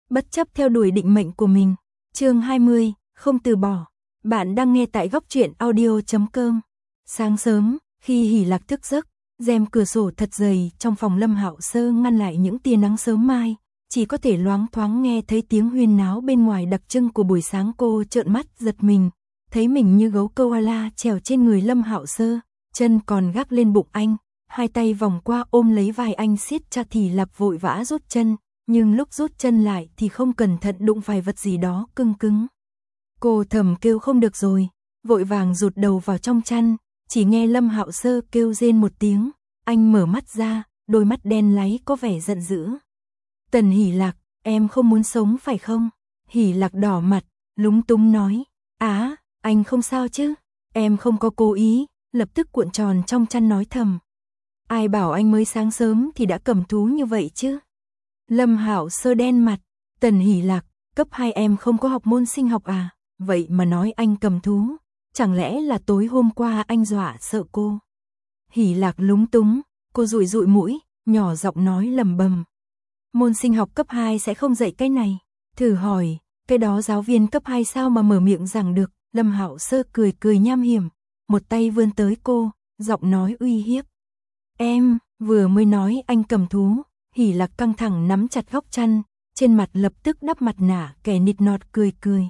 bất chấp theo đuổi định mệnh của mình. Chương 20, không từ bỏ. Bạn đang nghe tại góc truyện audio.com. Sáng sớm, khi Hỷ Lạc thức giấc, rèm cửa sổ thật dày trong phòng Lâm Hạo Sơ ngăn lại những tia nắng sớm mai, chỉ có thể loáng thoáng nghe thấy tiếng huyên náo bên ngoài đặc trưng của buổi sáng. Cô trợn mắt giật mình, thấy mình như gấu koala trèo trên người Lâm Hạo Sơ, chân còn gác lên bụng anh, hai tay vòng qua ôm lấy vai anh siết chặt. Hỷ Lạc vội vã rút chân, nhưng lúc rút chân lại thì không cẩn thận đụng phải vật gì đó cứng cứng. Cô thầm kêu không được rồi, vội vàng rụt đầu vào trong chăn, chỉ nghe Lâm Hạo Sơ kêu rên một tiếng, anh mở mắt ra, đôi mắt đen láy có vẻ giận dữ. Tần Hỷ Lạc, em không muốn sống phải không? Hỷ Lạc đỏ mặt, lúng túng nói, anh không sao chứ, em không có cố ý, lập tức cuộn tròn trong chăn nói thầm. Ai bảo anh mới sáng sớm thì đã cầm thú như vậy chứ? Lâm Hạo Sơ đen mặt, Tần Hỷ Lạc, cấp 2 em không có học môn sinh học à? Vậy mà nói anh cầm thú, chẳng lẽ là tối hôm qua anh dọa sợ cô? Hỷ Lạc lúng túng, cô dụi dụi mũi, nhỏ giọng nói lầm bầm. Môn sinh học cấp 2 sẽ không dạy cái này. Thử hỏi, cái đó giáo viên cấp 2 sao mà mở miệng rằng được? Lâm Hạo Sơ cười cười nham hiểm, một tay vươn tới cô, giọng nói uy hiếp. Em, vừa mới nói anh cầm thú. Hỷ Lạc căng thẳng nắm chặt góc chăn, trên mặt lập tức đắp mặt nạ kẻ nịt nọt cười cười.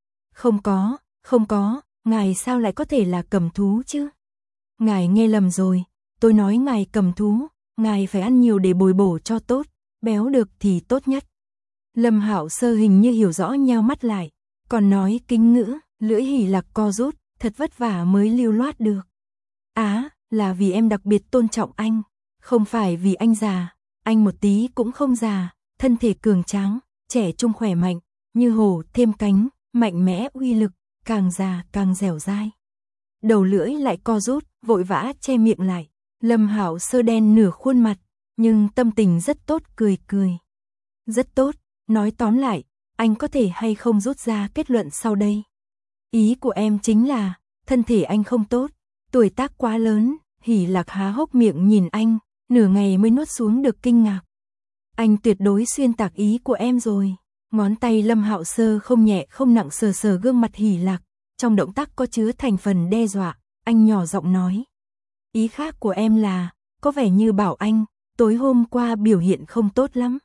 Không có, ngài sao lại có thể là cầm thú chứ? Ngài nghe lầm rồi, tôi nói ngài cầm thú, ngài phải ăn nhiều để bồi bổ cho tốt, béo được thì tốt nhất. Lâm Hạo Sơ hình như hiểu rõ nheo mắt lại, còn nói kính ngữ, lưỡi Hỷ Lạc co rút, thật vất vả mới lưu loát được. Là vì em đặc biệt tôn trọng anh, không phải vì anh già, anh một tí cũng không già, thân thể cường tráng, trẻ trung khỏe mạnh, như hổ thêm cánh, mạnh mẽ uy lực, càng già càng dẻo dai. Đầu lưỡi lại co rút, vội vã che miệng lại. Lâm Hạo Sơ đen nửa khuôn mặt, nhưng tâm tình rất tốt, cười cười. Rất tốt, nói tóm lại, anh có thể hay không rút ra kết luận sau đây? Ý của em chính là, thân thể anh không tốt, tuổi tác quá lớn. Hỷ Lạc há hốc miệng nhìn anh, nửa ngày mới nuốt xuống được kinh ngạc. Anh tuyệt đối xuyên tạc ý của em rồi. Ngón tay Lâm Hạo Sơ không nhẹ không nặng sờ sờ gương mặt Hỷ Lạc, trong động tác có chứa thành phần đe dọa, anh nhỏ giọng nói. Ý khác của em là, có vẻ như bảo anh, tối hôm qua biểu hiện không tốt lắm.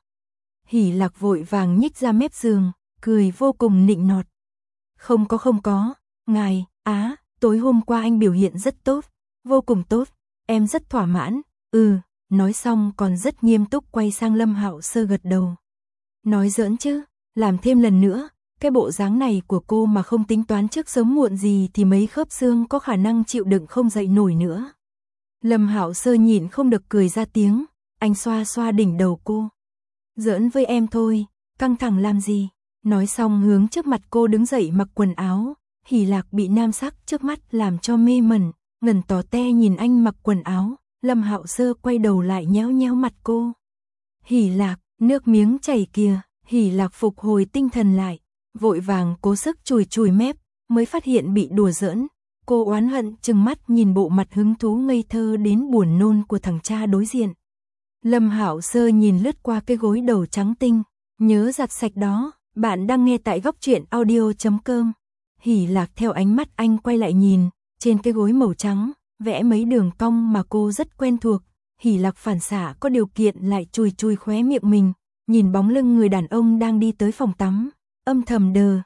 Hỷ Lạc vội vàng nhích ra mép giường, cười vô cùng nịnh nọt. Không có, ngài, tối hôm qua anh biểu hiện rất tốt, vô cùng tốt, em rất thỏa mãn. Nói xong còn rất nghiêm túc quay sang Lâm Hạo Sơ gật đầu. Nói giỡn chứ, làm thêm lần nữa, cái bộ dáng này của cô mà không tính toán trước sớm muộn gì thì mấy khớp xương có khả năng chịu đựng không dậy nổi nữa. Lâm Hạo Sơ nhịn không được cười ra tiếng, anh xoa xoa đỉnh đầu cô. Giỡn với em thôi, căng thẳng làm gì? Nói xong hướng trước mặt cô đứng dậy mặc quần áo. Hỷ Lạc bị nam sắc trước mắt làm cho mê mẩn, ngẩn tò te nhìn anh mặc quần áo. Lâm Hạo Sơ quay đầu lại nhéo nhéo mặt cô. Hỷ Lạc, nước miếng chảy kìa. Hỷ Lạc phục hồi tinh thần lại, vội vàng cố sức chùi chùi mép, mới phát hiện bị đùa giỡn. Cô oán hận trừng mắt nhìn bộ mặt hứng thú ngây thơ đến buồn nôn của thằng cha đối diện. Lâm Hạo Sơ nhìn lướt qua cái gối đầu trắng tinh, nhớ giặt sạch đó. Bạn đang nghe tại góc truyện audio.com. Hỷ Lạc theo ánh mắt anh quay lại nhìn, trên cái gối màu trắng, vẽ mấy đường cong mà cô rất quen thuộc. Hỷ Lạc phản xạ có điều kiện lại chùi chùi khóe miệng mình, nhìn bóng lưng người đàn ông đang đi tới phòng tắm, âm thầm đờ,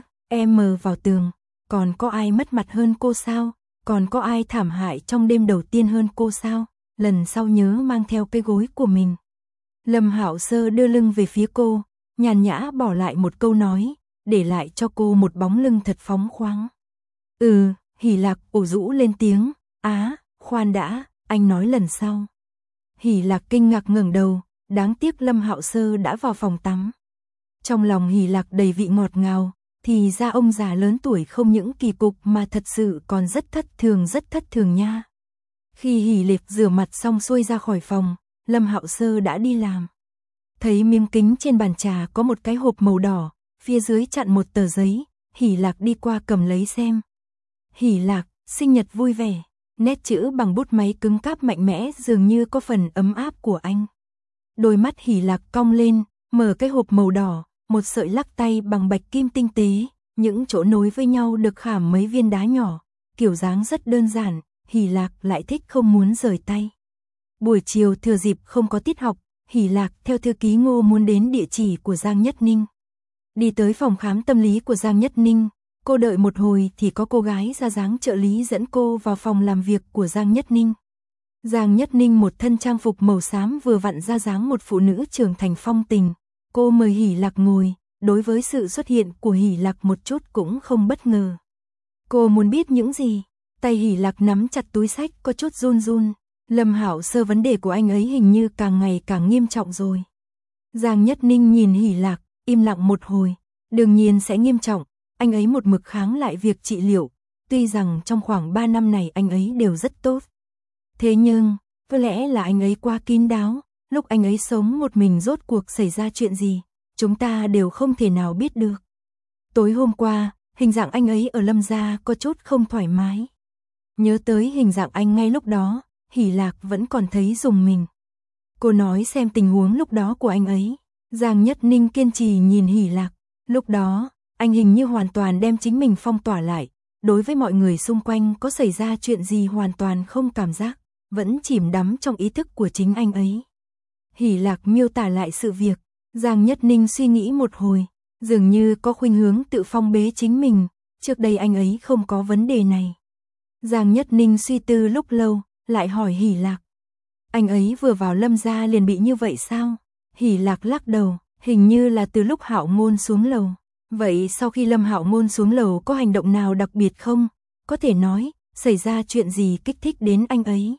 em mờ vào tường, còn có ai mất mặt hơn cô sao? Còn có ai thảm hại trong đêm đầu tiên hơn cô sao? Lần sau nhớ mang theo cái gối của mình. Lâm Hạo Sơ đưa lưng về phía cô, nhàn nhã bỏ lại một câu nói, để lại cho cô một bóng lưng thật phóng khoáng. Hỷ Lạc ủ rũ lên tiếng, khoan đã, anh nói lần sau. Hỷ Lạc kinh ngạc ngẩng đầu, đáng tiếc Lâm Hạo Sơ đã vào phòng tắm. Trong lòng Hỷ Lạc đầy vị ngọt ngào, thì ra ông già lớn tuổi không những kỳ cục mà thật sự còn rất thất thường nha. Khi Hỷ Lạc rửa mặt xong xuôi ra khỏi phòng, Lâm Hạo Sơ đã đi làm. Thấy miếng kính trên bàn trà có một cái hộp màu đỏ, phía dưới chặn một tờ giấy, Hỷ Lạc đi qua cầm lấy xem. Hỷ Lạc, sinh nhật vui vẻ, nét chữ bằng bút máy cứng cáp mạnh mẽ dường như có phần ấm áp của anh. Đôi mắt Hỷ Lạc cong lên, mở cái hộp màu đỏ, một sợi lắc tay bằng bạch kim tinh tế, những chỗ nối với nhau được khảm mấy viên đá nhỏ, kiểu dáng rất đơn giản, Hỷ Lạc lại thích không muốn rời tay. Buổi chiều thừa dịp không có tiết học, Hỷ Lạc theo thư ký Ngô muốn đến địa chỉ của Giang Nhất Ninh. Đi tới phòng khám tâm lý của Giang Nhất Ninh, cô đợi một hồi thì có cô gái ra dáng trợ lý dẫn cô vào phòng làm việc của Giang Nhất Ninh. Giang Nhất Ninh một thân trang phục màu xám vừa vặn ra dáng một phụ nữ trưởng thành phong tình. Cô mời Hỷ Lạc ngồi, đối với sự xuất hiện của Hỷ Lạc một chút cũng không bất ngờ. Cô muốn biết những gì? Tay Hỷ Lạc nắm chặt túi xách có chút run run. Lâm Hạo Sơ vấn đề của anh ấy hình như càng ngày càng nghiêm trọng rồi. Giang Nhất Ninh nhìn Hỷ Lạc, im lặng một hồi. Đương nhiên sẽ nghiêm trọng, anh ấy một mực kháng lại việc trị liệu. Tuy rằng trong khoảng 3 năm này anh ấy đều rất tốt. Thế nhưng, có lẽ là anh ấy quá kín đáo. Lúc anh ấy sống một mình rốt cuộc xảy ra chuyện gì, chúng ta đều không thể nào biết được. Tối hôm qua, hình dạng anh ấy ở Lâm gia có chút không thoải mái. Nhớ tới hình dạng anh ngay lúc đó, Hỷ Lạc vẫn còn thấy rùng mình. Cô nói xem tình huống lúc đó của anh ấy. Giang Nhất Ninh kiên trì nhìn Hỷ Lạc. Lúc đó, anh hình như hoàn toàn đem chính mình phong tỏa lại. Đối với mọi người xung quanh có xảy ra chuyện gì hoàn toàn không cảm giác, vẫn chìm đắm trong ý thức của chính anh ấy. Hỷ Lạc miêu tả lại sự việc. Giang Nhất Ninh suy nghĩ một hồi, dường như có khuynh hướng tự phong bế chính mình. Trước đây anh ấy không có vấn đề này. Giang Nhất Ninh suy tư lúc lâu, lại hỏi Hỷ Lạc. Anh ấy vừa vào Lâm gia liền bị như vậy sao? Hỷ Lạc lắc đầu, hình như là từ lúc Hạo Ngôn xuống lầu. Vậy sau khi Lâm Hạo Ngôn xuống lầu có hành động nào đặc biệt không? Có thể nói, xảy ra chuyện gì kích thích đến anh ấy?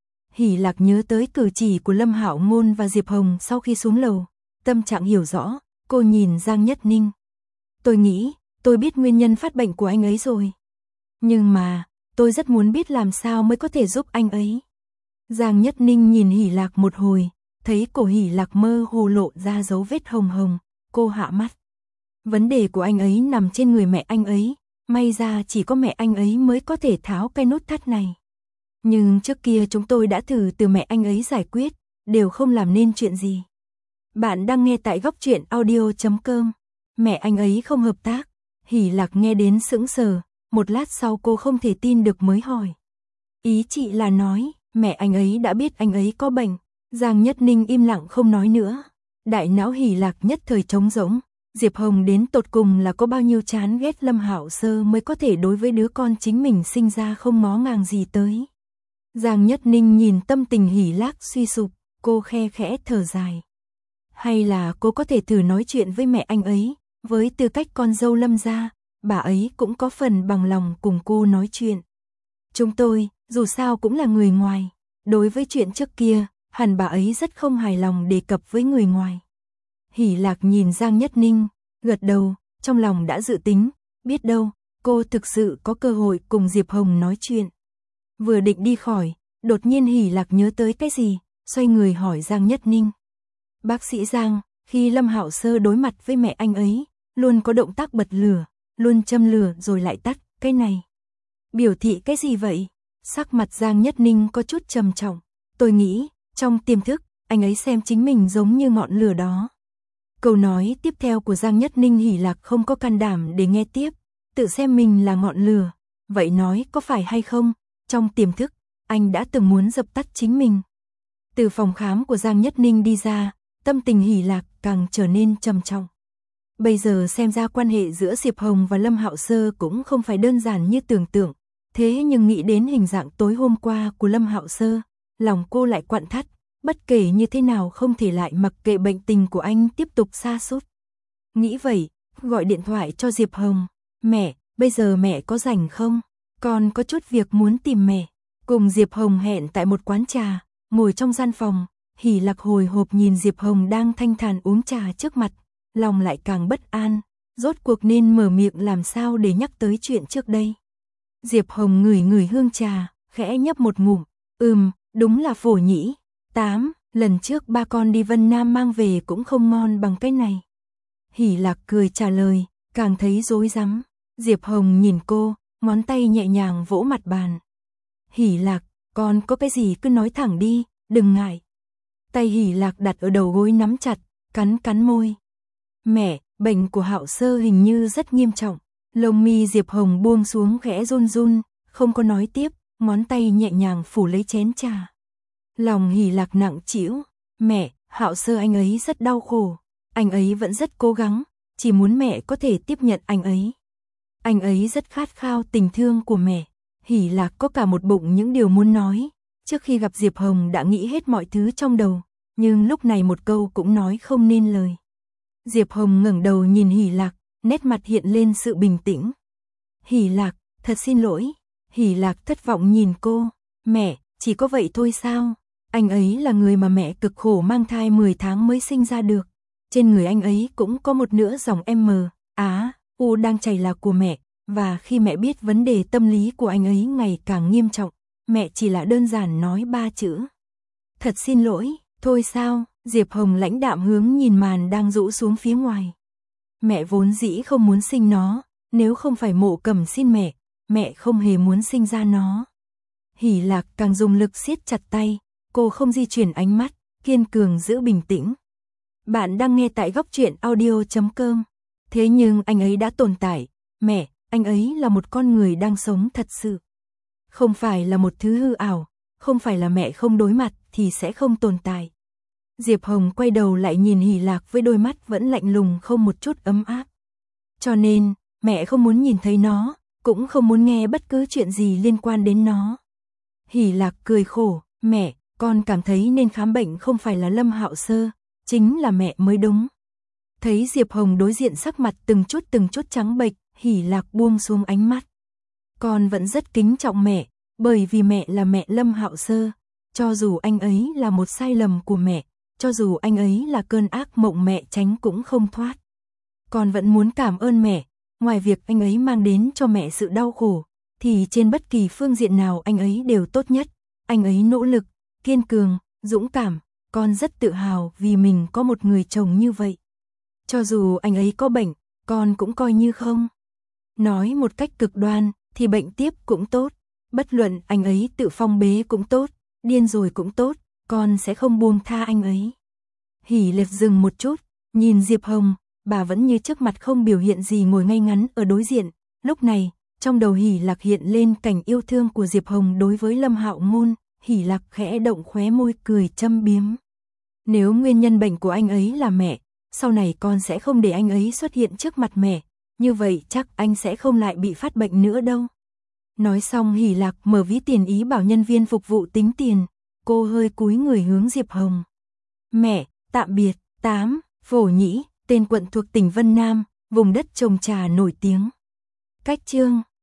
Hỷ Lạc nhớ tới cử chỉ của Lâm Hạo Ngôn và Diệp Hồng sau khi xuống lầu. Tâm trạng hiểu rõ, cô nhìn Giang Nhất Ninh. Tôi nghĩ, tôi biết nguyên nhân phát bệnh của anh ấy rồi. Nhưng mà, tôi rất muốn biết làm sao mới có thể giúp anh ấy. Giang Nhất Ninh nhìn Hỷ Lạc một hồi, thấy cổ Hỷ Lạc mơ hồ lộ ra dấu vết hồng hồng, cô hạ mắt. Vấn đề của anh ấy nằm trên người mẹ anh ấy, may ra chỉ có mẹ anh ấy mới có thể tháo cái nút thắt này. Nhưng trước kia chúng tôi đã thử từ mẹ anh ấy giải quyết, đều không làm nên chuyện gì. Bạn đang nghe tại góc truyện audio.com. Mẹ anh ấy không hợp tác. Hỷ Lạc nghe đến sững sờ, một lát sau cô không thể tin được mới hỏi. Ý chị là nói, mẹ anh ấy đã biết anh ấy có bệnh. Giang Nhất Ninh im lặng không nói nữa. Đại não Hỷ Lạc nhất thời trống rỗng. Diệp Hồng đến tột cùng là có bao nhiêu chán ghét Lâm Hạo Sơ mới có thể đối với đứa con chính mình sinh ra không ngó ngàng gì tới. Giang Nhất Ninh nhìn tâm tình Hỷ Lạc suy sụp, cô khe khẽ thở dài. Hay là cô có thể thử nói chuyện với mẹ anh ấy, với tư cách con dâu Lâm gia, bà ấy cũng có phần bằng lòng cùng cô nói chuyện. Chúng tôi, dù sao cũng là người ngoài, đối với chuyện trước kia, hẳn bà ấy rất không hài lòng đề cập với người ngoài. Hỷ Lạc nhìn Giang Nhất Ninh, gật đầu, trong lòng đã dự tính, biết đâu, cô thực sự có cơ hội cùng Diệp Hồng nói chuyện. Vừa định đi khỏi, đột nhiên Hỷ Lạc nhớ tới cái gì, xoay người hỏi Giang Nhất Ninh. Bác sĩ Giang, khi Lâm Hạo Sơ đối mặt với mẹ anh ấy, luôn có động tác bật lửa, luôn châm lửa rồi lại tắt, cái này. Biểu thị cái gì vậy? Sắc mặt Giang Nhất Ninh có chút trầm trọng. Tôi nghĩ, trong tiềm thức, anh ấy xem chính mình giống như ngọn lửa đó. Câu nói tiếp theo của Giang Nhất Ninh Hỷ Lạc không có can đảm để nghe tiếp, tự xem mình là ngọn lửa. Vậy nói có phải hay không, trong tiềm thức, anh đã từng muốn dập tắt chính mình. Từ phòng khám của Giang Nhất Ninh đi ra, tâm tình Hỷ Lạc càng trở nên trầm trọng. Bây giờ xem ra quan hệ giữa Diệp Hồng và Lâm Hạo Sơ cũng không phải đơn giản như tưởng tượng. Thế nhưng nghĩ đến hình dạng tối hôm qua của Lâm Hạo Sơ, lòng cô lại quặn thắt, bất kể như thế nào không thể lại mặc kệ bệnh tình của anh tiếp tục sa sút. Nghĩ vậy, gọi điện thoại cho Diệp Hồng. Mẹ, bây giờ mẹ có rảnh không? Con có chút việc muốn tìm mẹ. Cùng Diệp Hồng hẹn tại một quán trà, ngồi trong gian phòng, Hỷ Lạc hồi hộp nhìn Diệp Hồng đang thanh thản uống trà trước mặt, lòng lại càng bất an, rốt cuộc nên mở miệng làm sao để nhắc tới chuyện trước đây. Diệp Hồng ngửi ngửi hương trà, khẽ nhấp một ngụm, đúng là phổ nhĩ. 8, lần trước ba con đi Vân Nam mang về cũng không ngon bằng cái này. Hỷ Lạc cười trả lời, càng thấy rối rắm. Diệp Hồng nhìn cô, ngón tay nhẹ nhàng vỗ mặt bàn. Hỷ Lạc, con có cái gì cứ nói thẳng đi, đừng ngại. Tay Hỷ Lạc đặt ở đầu gối nắm chặt, cắn môi. Mẹ, bệnh của Hạo Sơ hình như rất nghiêm trọng. Lông mi Diệp Hồng buông xuống khẽ run run, không có nói tiếp, ngón tay nhẹ nhàng phủ lấy chén trà. Lòng Hỷ Lạc nặng trĩu, mẹ, Hạo Sơ anh ấy rất đau khổ, anh ấy vẫn rất cố gắng, chỉ muốn mẹ có thể tiếp nhận anh ấy. Anh ấy rất khát khao tình thương của mẹ. Hỷ Lạc có cả một bụng những điều muốn nói, trước khi gặp Diệp Hồng đã nghĩ hết mọi thứ trong đầu, nhưng lúc này một câu cũng nói không nên lời. Diệp Hồng ngẩng đầu nhìn Hỷ Lạc, nét mặt hiện lên sự bình tĩnh. Hỷ Lạc, thật xin lỗi. Hỷ Lạc thất vọng nhìn cô, mẹ, chỉ có vậy thôi sao? Anh ấy là người mà mẹ cực khổ mang thai 10 tháng mới sinh ra được. Trên người anh ấy cũng có một nửa dòng M, U đang chảy là của mẹ, và khi mẹ biết vấn đề tâm lý của anh ấy ngày càng nghiêm trọng, mẹ chỉ là đơn giản nói 3 chữ. Thật xin lỗi, thôi sao? Diệp Hồng lãnh đạm hướng nhìn màn đang rũ xuống phía ngoài. Mẹ vốn dĩ không muốn sinh nó, nếu không phải Mộ Cẩm xin mẹ không hề muốn sinh ra nó. Hỷ Lạc càng dùng lực siết chặt tay, cô không di chuyển ánh mắt, kiên cường giữ bình tĩnh. Bạn đang nghe tại góc truyện audio.com. Thế nhưng anh ấy đã tồn tại, mẹ, anh ấy là một con người đang sống thật sự. Không phải là một thứ hư ảo, không phải là mẹ không đối mặt thì sẽ không tồn tại. Diệp Hồng quay đầu lại nhìn Hỷ Lạc với đôi mắt vẫn lạnh lùng không một chút ấm áp. Cho nên, mẹ không muốn nhìn thấy nó, cũng không muốn nghe bất cứ chuyện gì liên quan đến nó. Hỷ Lạc cười khổ, mẹ, con cảm thấy nên khám bệnh không phải là Lâm Hạo Sơ, chính là mẹ mới đúng. Thấy Diệp Hồng đối diện sắc mặt từng chút trắng bệch, Hỷ Lạc buông xuống ánh mắt. Con vẫn rất kính trọng mẹ, bởi vì mẹ là mẹ Lâm Hạo Sơ, cho dù anh ấy là một sai lầm của mẹ, cho dù anh ấy là cơn ác mộng mẹ tránh cũng không thoát. Con vẫn muốn cảm ơn mẹ, ngoài việc anh ấy mang đến cho mẹ sự đau khổ, thì trên bất kỳ phương diện nào anh ấy đều tốt nhất. Anh ấy nỗ lực, kiên cường, dũng cảm, con rất tự hào vì mình có một người chồng như vậy. Cho dù anh ấy có bệnh, con cũng coi như không. Nói một cách cực đoan, thì bệnh tiếp cũng tốt, bất luận anh ấy tự phong bế cũng tốt, điên rồi cũng tốt, con sẽ không buông tha anh ấy. Hỷ Lạc dừng một chút, nhìn Diệp Hồng, bà vẫn như trước mặt không biểu hiện gì ngồi ngay ngắn ở đối diện. Lúc này, trong đầu Hỷ Lạc hiện lên cảnh yêu thương của Diệp Hồng đối với Lâm Hạo Ngôn, Hỷ Lạc khẽ động khóe môi cười châm biếm. Nếu nguyên nhân bệnh của anh ấy là mẹ, sau này con sẽ không để anh ấy xuất hiện trước mặt mẹ, như vậy chắc anh sẽ không lại bị phát bệnh nữa đâu. Nói xong Hỷ Lạc mở ví tiền ý bảo nhân viên phục vụ tính tiền, cô hơi cúi người hướng Diệp Hồng. Mẹ, tạm biệt. 8. Phổ Nhĩ, tên quận thuộc tỉnh Vân Nam, vùng đất trồng trà nổi tiếng. Cách chương